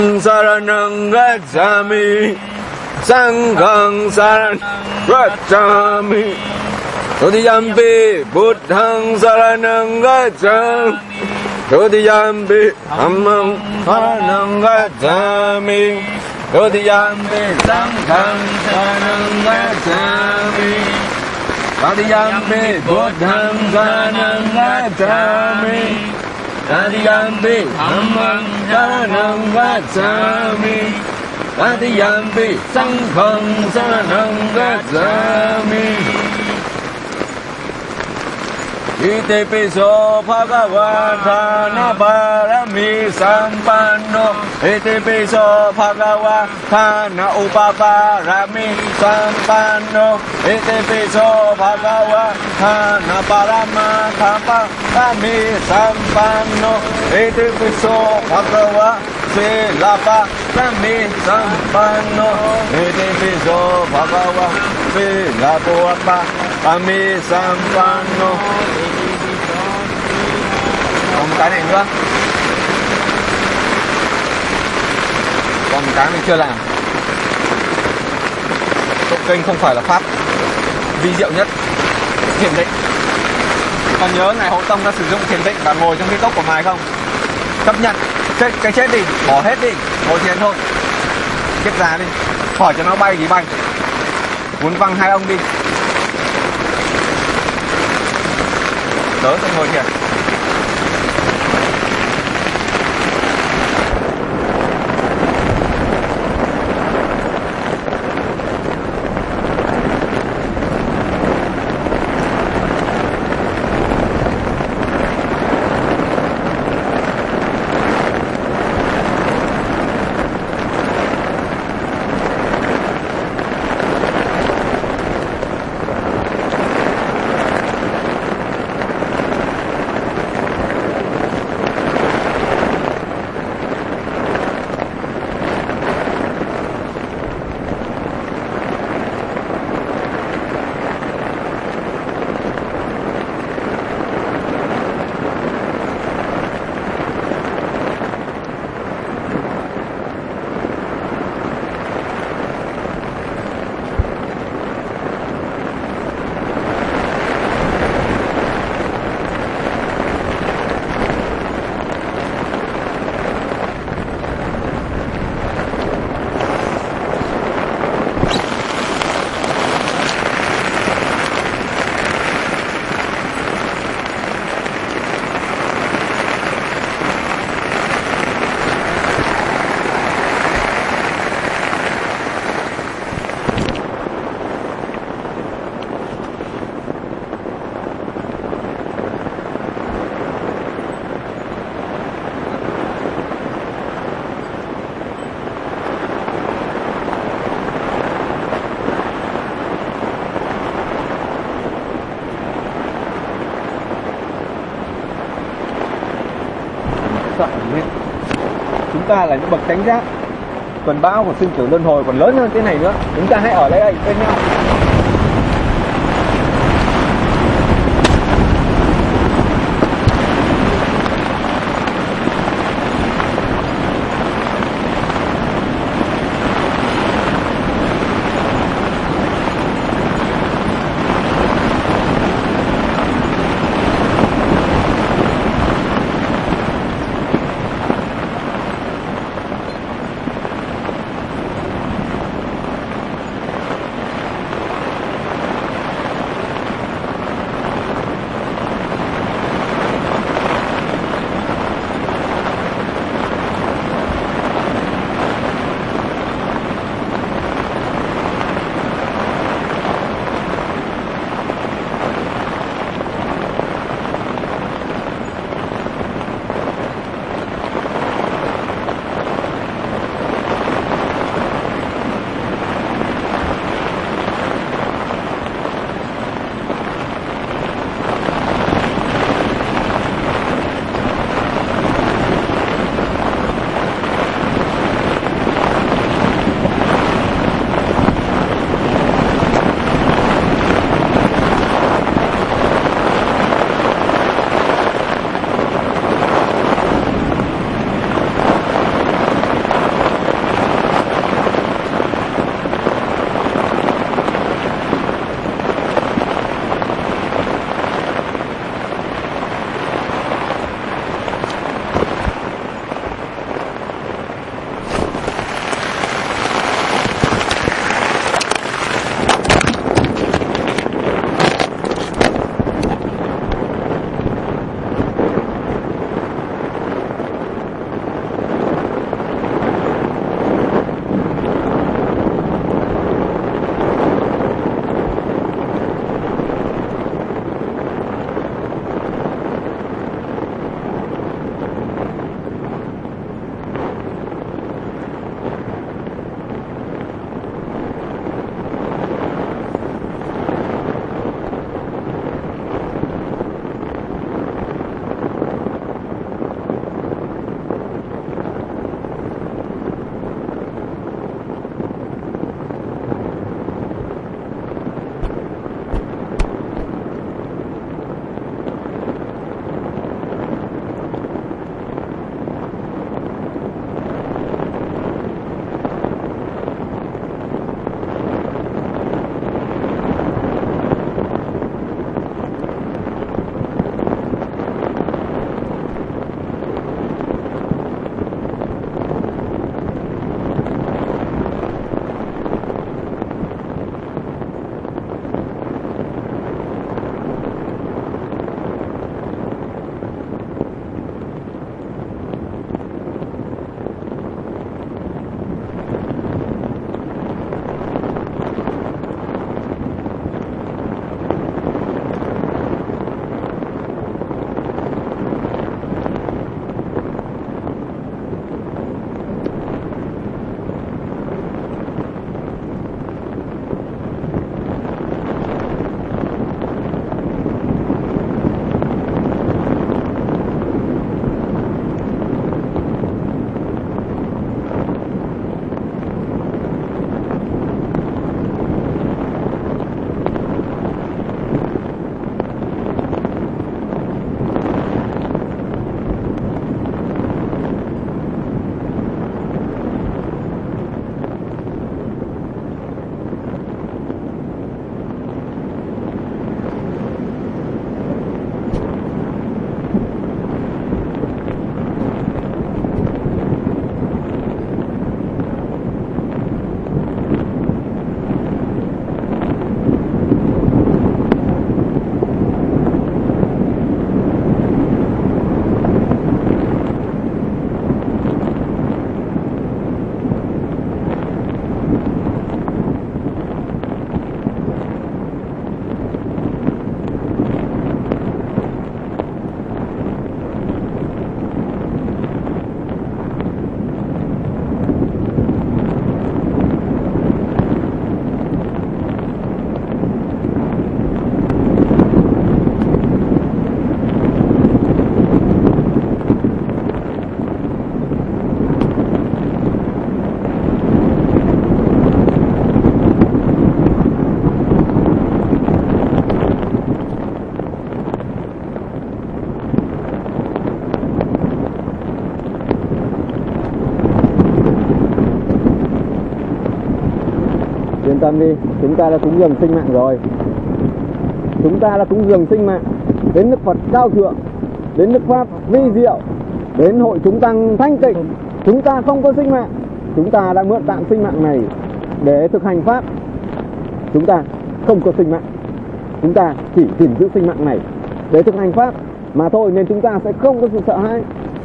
Saranang gacchami Sanghang saranang gacchami Todiyampi Buddhang saranang gacchami Todiyampi Dhammang saranang gacchami Todiyampi Sanghang saranang gacchami Todiyampi Buddhang saranang gacchami Tadiyampi Dhammang saranang gacchami Tadiyampi Sanghang saranang gacchami Itipiso Bhagavata Naparami Sampanno Itipiso Bhagavata Upaparami Sampanno Itipiso Bhagavata Naparami Sampanno Itipiso Bhagavata Silaparami Sampanno Itipiso Bhagavata Silaparami Sampanno. Còn một cái này nữa. Còn một cái mình chưa làm. Tụng kinh không phải là pháp vi diệu nhất. Thiền định. Còn nhớ Ngài Hộ Tông đã sử dụng thiền định và ngồi trong cái cốc của Ngài không? Chấp nhận cái chết đi, bỏ hết đi, ngồi thiền thôi. Chết già đi, hỏi cho nó bay thì bay. Muốn văng hai ông đi. Đỡ tôi ngồi thiền. Chúng ta là những bậc chánh giác, còn bão của sinh tử luân hồi còn lớn hơn thế này nữa. Chúng ta hãy ở lại đây bên nhau. tâm đi, chúng ta đã cúng dường sinh mạng rồi. Chúng ta đã cúng dường sinh mạng đến Đức Phật cao thượng, đến Đức Pháp vi diệu, đến hội chúng tăng thanh tịnh. Chúng ta không có sinh mạng, chúng ta đã mượn tạm sinh mạng này để thực hành pháp. Chúng ta không có sinh mạng, chúng ta chỉ gìn giữ sinh mạng này để thực hành pháp mà thôi, nên chúng ta sẽ không có sự sợ hãi.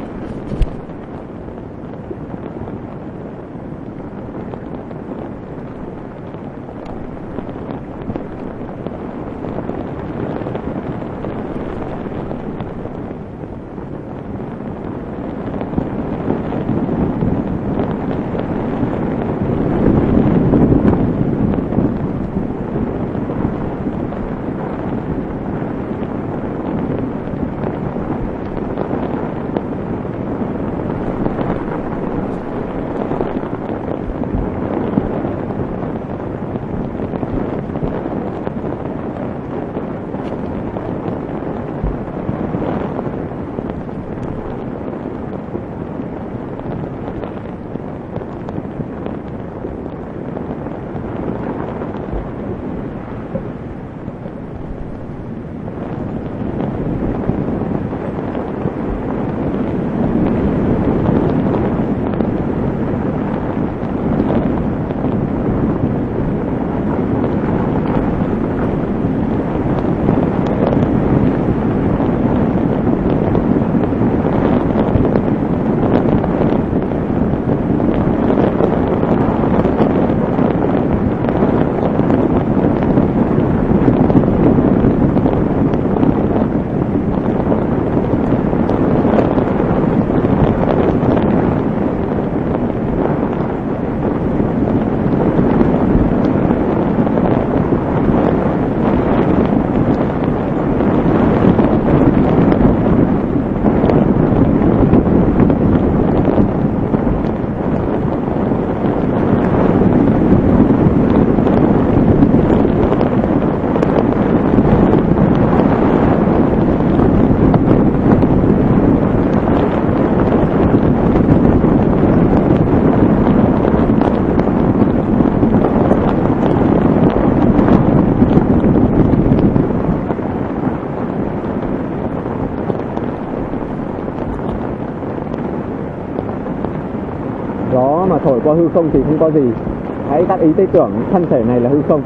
Gió mà thổi qua hư không thì không có gì. Hãy tác ý tư tưởng thân thể này là hư không.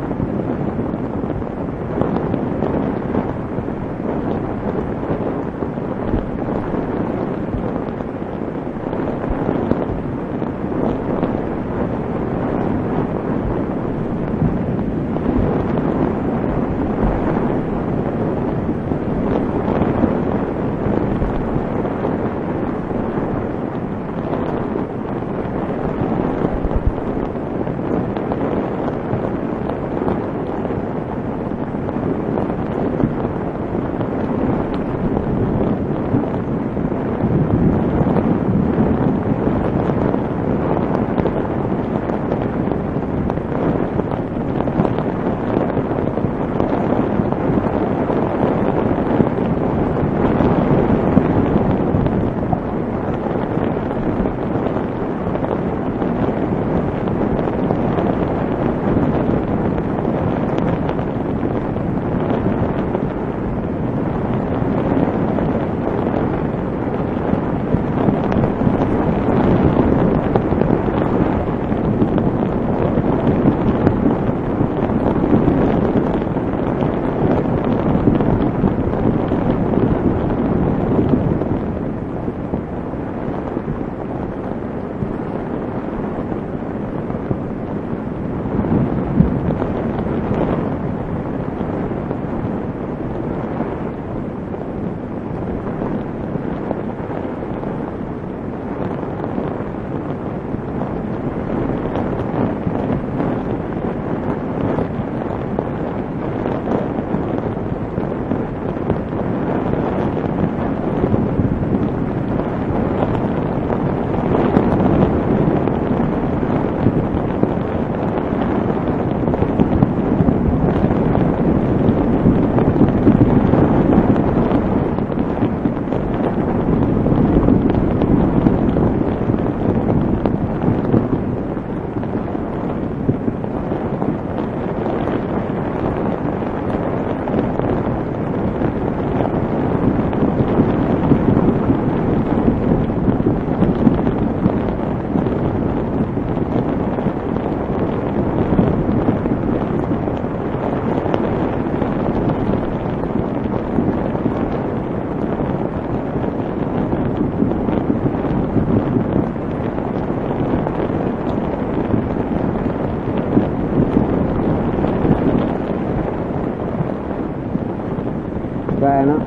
quen á.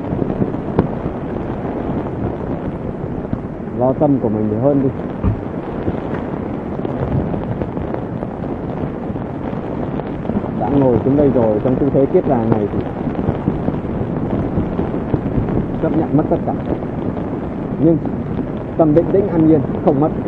Lo tâm của mình thì hơn đi. Đã ngồi xuống đây rồi trong tư thế kiết già này thì chấp nhận mất tất cả, nhưng tâm định tĩnh an nhiên không mất.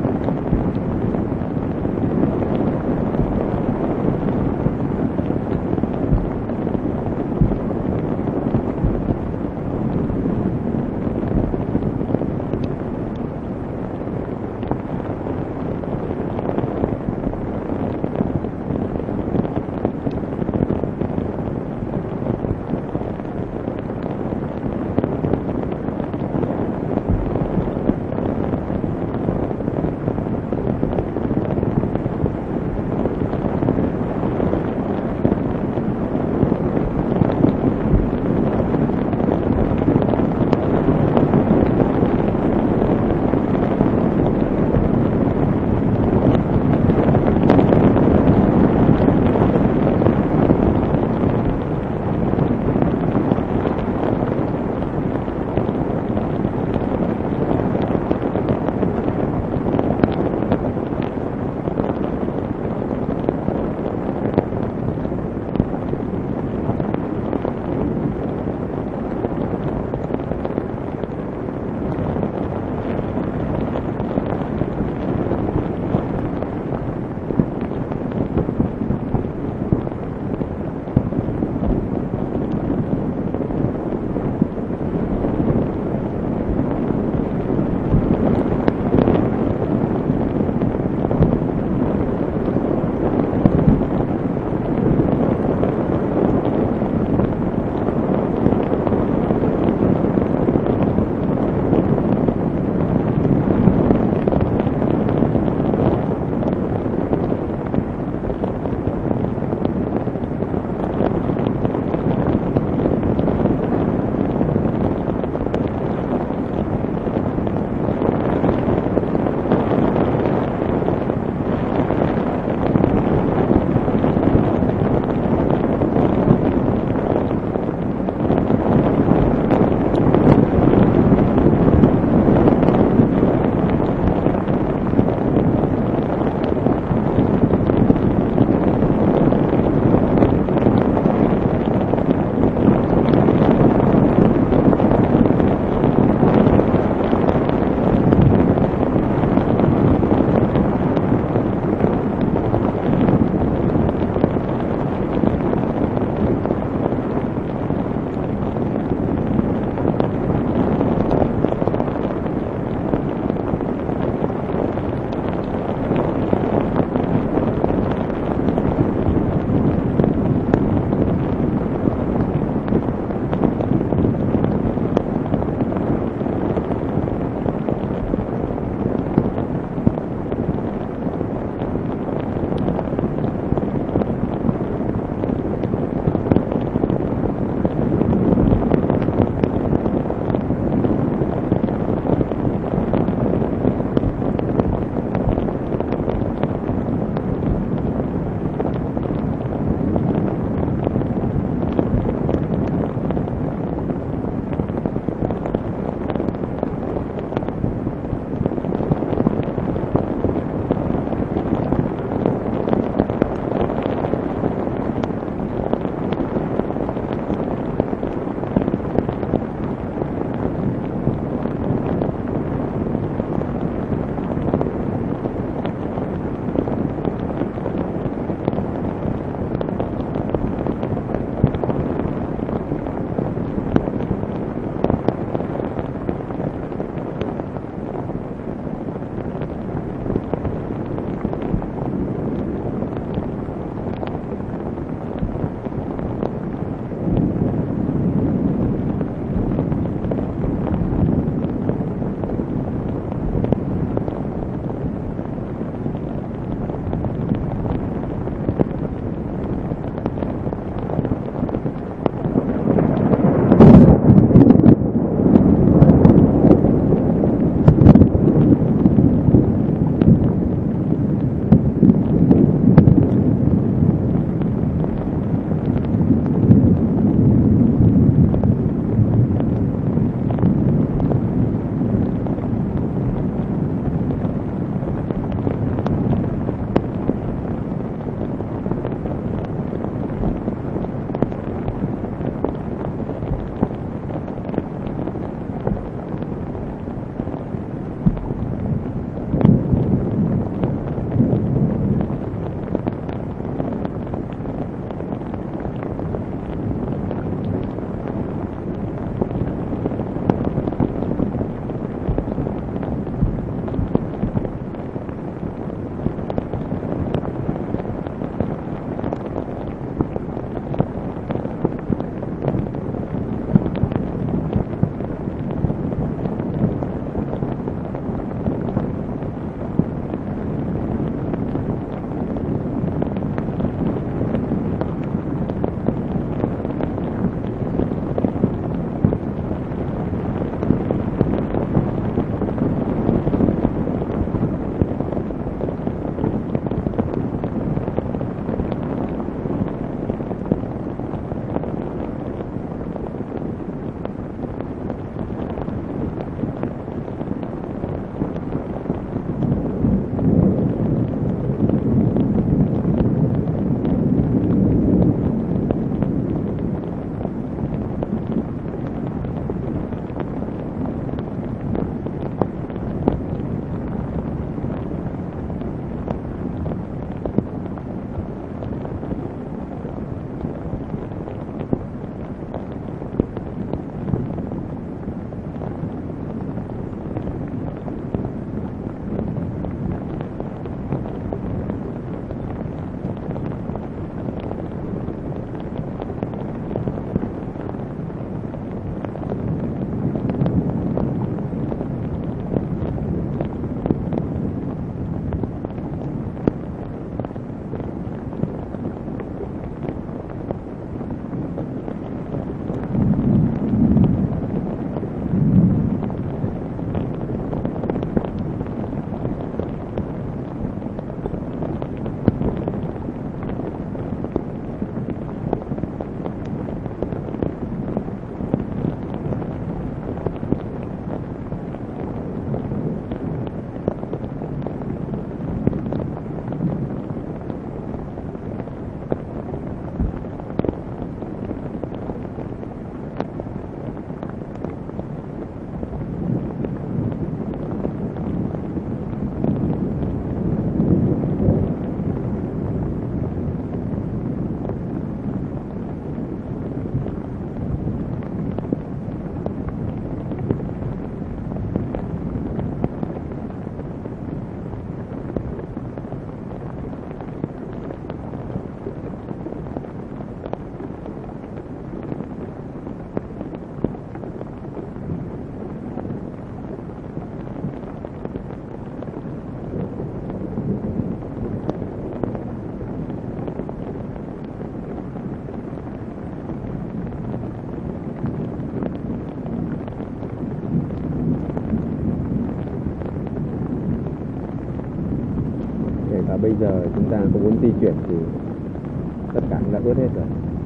giờ chúng ta có muốn di chuyển thì tất cả đã ướt hết rồi.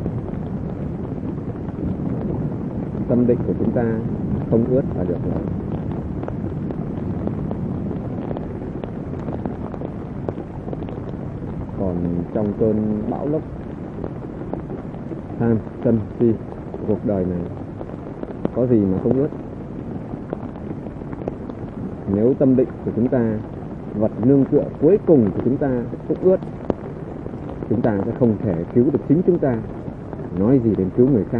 Tâm định của chúng ta không ướt là được rồi. Còn trong cơn bão lốc tham sân si của cuộc đời này, có gì mà không ướt? Nếu tâm định của chúng ta, vật nương tựa cuối cùng của chúng ta cũng ướt, chúng ta sẽ không thể cứu được chính chúng ta, nói gì đến cứu người khác.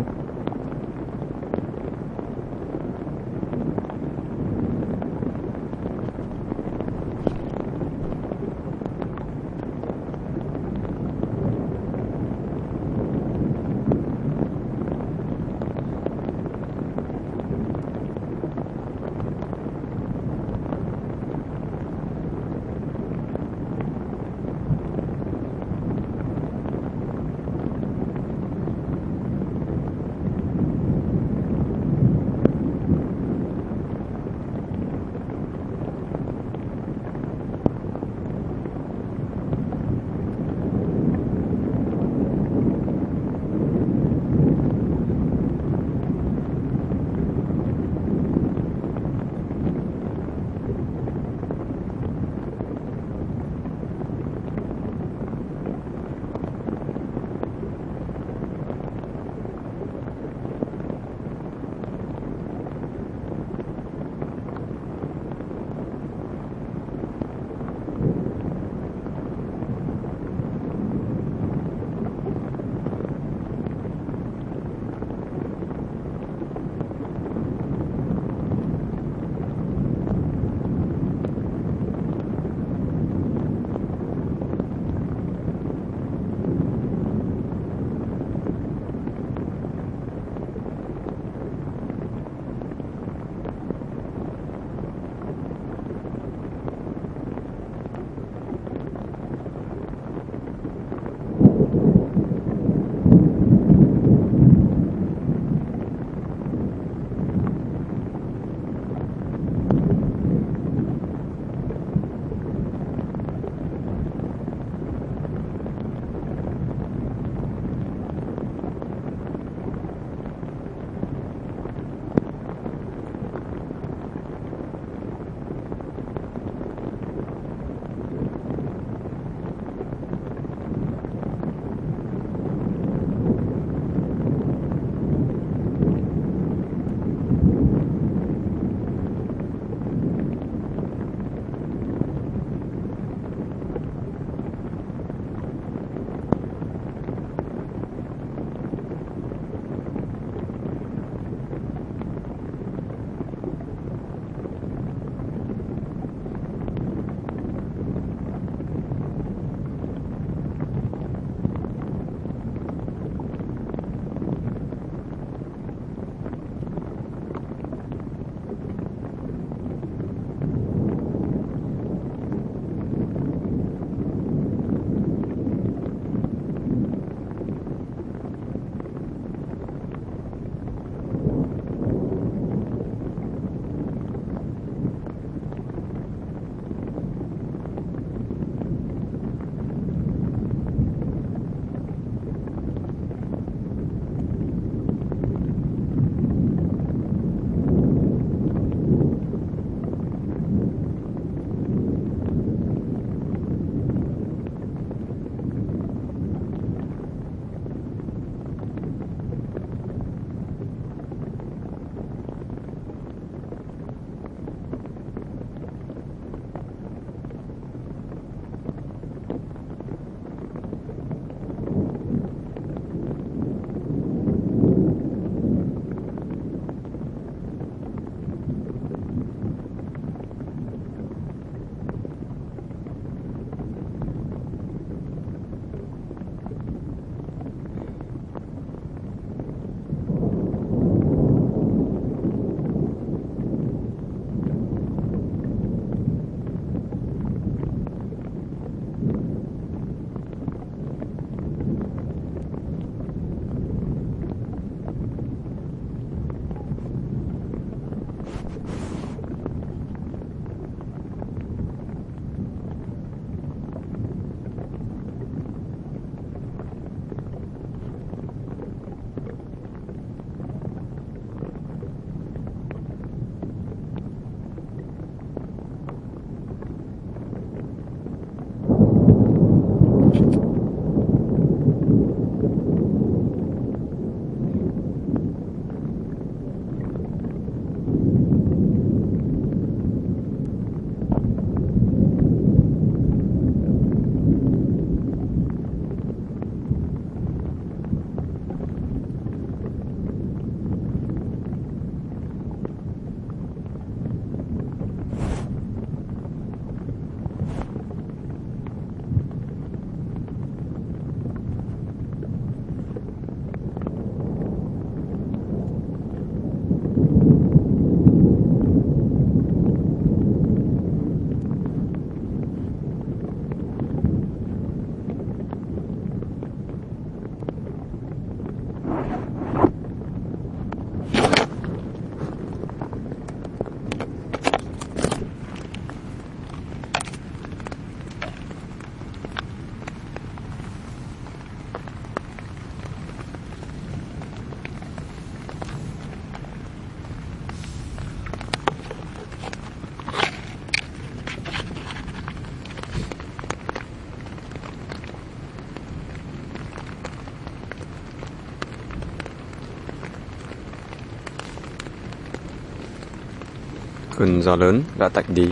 Cơn gió lớn đã tạnh đi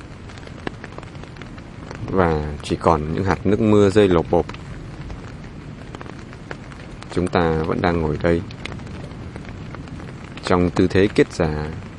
và chỉ còn những hạt nước mưa rơi lộp bộp. Chúng ta vẫn đang ngồi đây trong tư thế kiết già,